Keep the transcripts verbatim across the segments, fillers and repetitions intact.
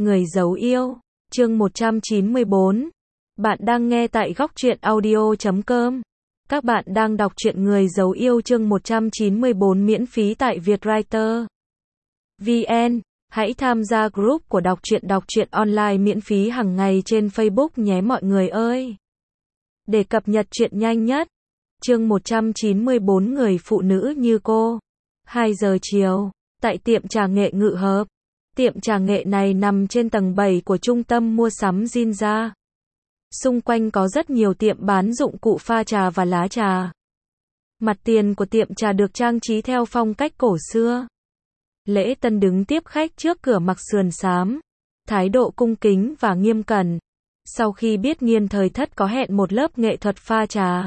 Người giấu yêu, chương một trăm chín mươi bốn. Bạn đang nghe tại góc truyện audio chấm com. Các bạn đang đọc truyện Người giấu yêu chương một trăm chín mươi bốn miễn phí tại Vietwriter vê en. Hãy tham gia group của đọc truyện đọc truyện online miễn phí hàng ngày trên Facebook nhé mọi người ơi. Để cập nhật truyện nhanh nhất. Chương một trăm chín mươi bốn Người phụ nữ như cô. hai giờ chiều, tại tiệm trà nghệ Ngự Hợp. Tiệm trà nghệ này nằm trên tầng bảy của trung tâm mua sắm Ginza. Xung quanh có rất nhiều tiệm bán dụng cụ pha trà và lá trà. Mặt tiền của tiệm trà được trang trí theo phong cách cổ xưa. Lễ Tân đứng tiếp khách trước cửa mặc sườn xám, thái độ cung kính và nghiêm cẩn. Sau khi biết Nghiên Thời Thất có hẹn một lớp nghệ thuật pha trà,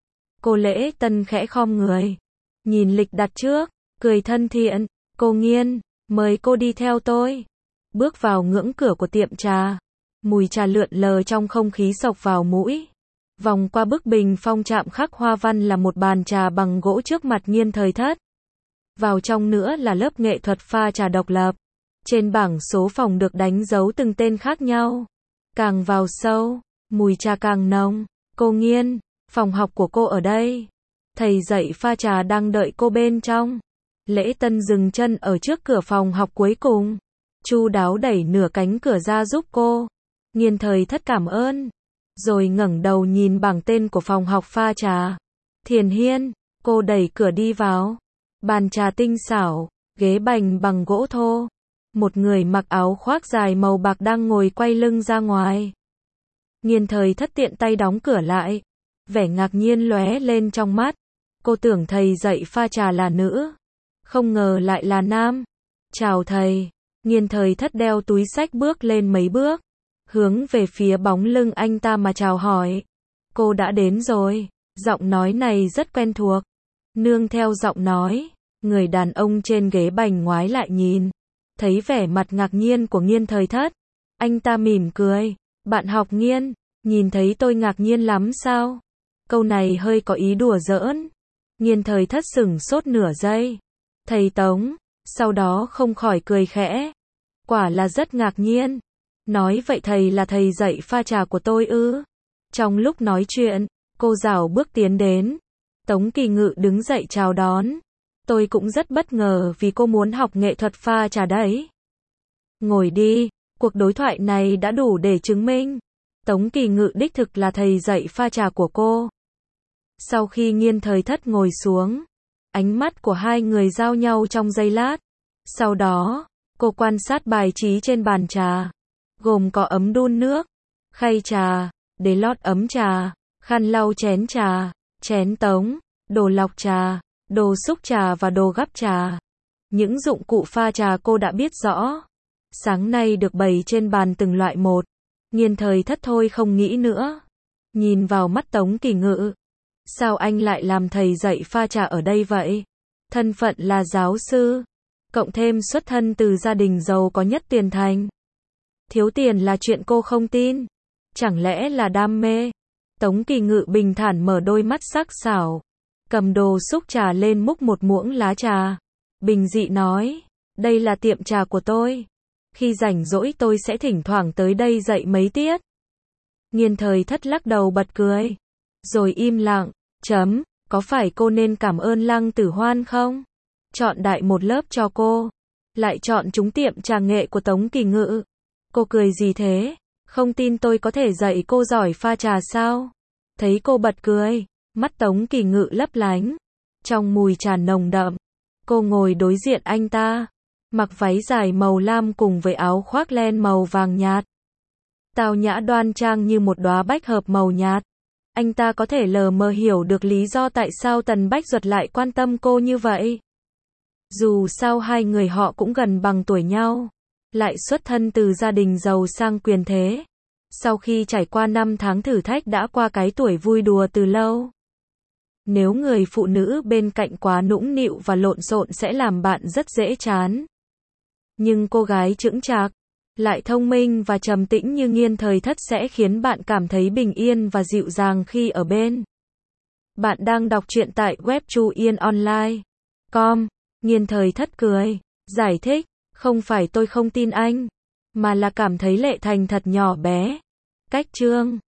cô Lễ Tân khẽ khom người, nhìn lịch đặt trước, cười thân thiện, "Cô Nghiên, mời cô đi theo tôi." Bước vào ngưỡng cửa của tiệm trà, mùi trà lượn lờ trong không khí xộc vào mũi. Vòng qua bức bình phong chạm khắc hoa văn là một bàn trà bằng gỗ trước mặt Nghiên Thời Thất. Vào trong nữa là lớp nghệ thuật pha trà độc lập. Trên bảng số phòng được đánh dấu từng tên khác nhau. Càng vào sâu, mùi trà càng nồng. "Cô Nghiên, phòng học của cô ở đây. Thầy dạy pha trà đang đợi cô bên trong." Lễ Tân dừng chân ở trước cửa phòng học cuối cùng, chu đáo đẩy nửa cánh cửa ra giúp cô. Nghiên Thời Thất cảm ơn, rồi ngẩng đầu nhìn bảng tên của phòng học pha trà. "Thiền Hiên." Cô đẩy cửa đi vào. Bàn trà tinh xảo, ghế bành bằng gỗ thô. Một người mặc áo khoác dài màu bạc đang ngồi quay lưng ra ngoài. Nghiên Thời Thất tiện tay đóng cửa lại. Vẻ ngạc nhiên lóe lên trong mắt. Cô tưởng thầy dạy pha trà là nữ, không ngờ lại là nam. "Chào thầy." Nghiên Thời Thất đeo túi xách bước lên mấy bước, hướng về phía bóng lưng anh ta mà chào hỏi. "Cô đã đến rồi." Giọng nói này rất quen thuộc. Nương theo giọng nói, người đàn ông trên ghế bành ngoái lại nhìn, thấy vẻ mặt ngạc nhiên của Nghiên Thời Thất. Anh ta mỉm cười. "Bạn học Nghiên, nhìn thấy tôi ngạc nhiên lắm sao?" Câu này hơi có ý đùa giỡn. Nghiên Thời Thất sửng sốt nửa giây. "Thầy Tống." Sau đó không khỏi cười khẽ. "Quả là rất ngạc nhiên." "Nói vậy thầy là thầy dạy pha trà của tôi ư?" Trong lúc nói chuyện, cô rảo bước tiến đến. Tống Kỳ Ngự đứng dậy chào đón. "Tôi cũng rất bất ngờ vì cô muốn học nghệ thuật pha trà đấy." "Ngồi đi." Cuộc đối thoại này đã đủ để chứng minh Tống Kỳ Ngự đích thực là thầy dạy pha trà của cô. Sau khi Nghiên Thời Thất ngồi xuống, ánh mắt của hai người giao nhau trong giây lát. Sau đó, cô quan sát bài trí trên bàn trà, gồm có ấm đun nước, khay trà, đế lót ấm trà, khăn lau chén trà, chén tống, đồ lọc trà, đồ xúc trà và đồ gắp trà. Những dụng cụ pha trà cô đã biết rõ. Sáng nay được bày trên bàn từng loại một. Nghiên Thời Thất thôi không nghĩ nữa. Nhìn vào mắt Tống Kỳ Ngự. "Sao anh lại làm thầy dạy pha trà ở đây vậy?" Thân phận là giáo sư, cộng thêm xuất thân từ gia đình giàu có nhất Tiền Thành. Thiếu tiền là chuyện cô không tin. Chẳng lẽ là đam mê? Tống Kỳ Ngự bình thản mở đôi mắt sắc sảo, cầm đồ xúc trà lên múc một muỗng lá trà. Bình dị nói, "Đây là tiệm trà của tôi. Khi rảnh rỗi tôi sẽ thỉnh thoảng tới đây dạy mấy tiết." Nghiên Thời Thất lắc đầu bật cười, rồi im lặng. Chấm, có phải cô nên cảm ơn Lăng Tử Hoan không? Chọn đại một lớp cho cô, lại chọn trúng tiệm trà nghệ của Tống Kỳ Ngự. Cô cười gì thế? Không tin tôi có thể dạy cô giỏi pha trà sao? Thấy cô bật cười, mắt Tống Kỳ Ngự lấp lánh, trong mùi trà nồng đậm. Cô ngồi đối diện anh ta, mặc váy dài màu lam cùng với áo khoác len màu vàng nhạt. Tao nhã đoan trang như một đóa bách hợp màu nhạt. Anh ta có thể lờ mờ hiểu được lý do tại sao Tần Bách Duật lại quan tâm cô như vậy. Dù sao hai người họ cũng gần bằng tuổi nhau, lại xuất thân từ gia đình giàu sang quyền thế. Sau khi trải qua năm tháng thử thách đã qua cái tuổi vui đùa từ lâu. Nếu người phụ nữ bên cạnh quá nũng nịu và lộn xộn sẽ làm bạn rất dễ chán. Nhưng cô gái chững chạc, lại thông minh và trầm tĩnh như Nghiên Thời Thất sẽ khiến bạn cảm thấy bình yên và dịu dàng khi ở bên. Bạn đang đọc truyện tại web chu yên online chấm com. Nghiên Thời Thất cười, giải thích, "Không phải tôi không tin anh. mà là cảm thấy Lệ Thành thật nhỏ bé. Cách chương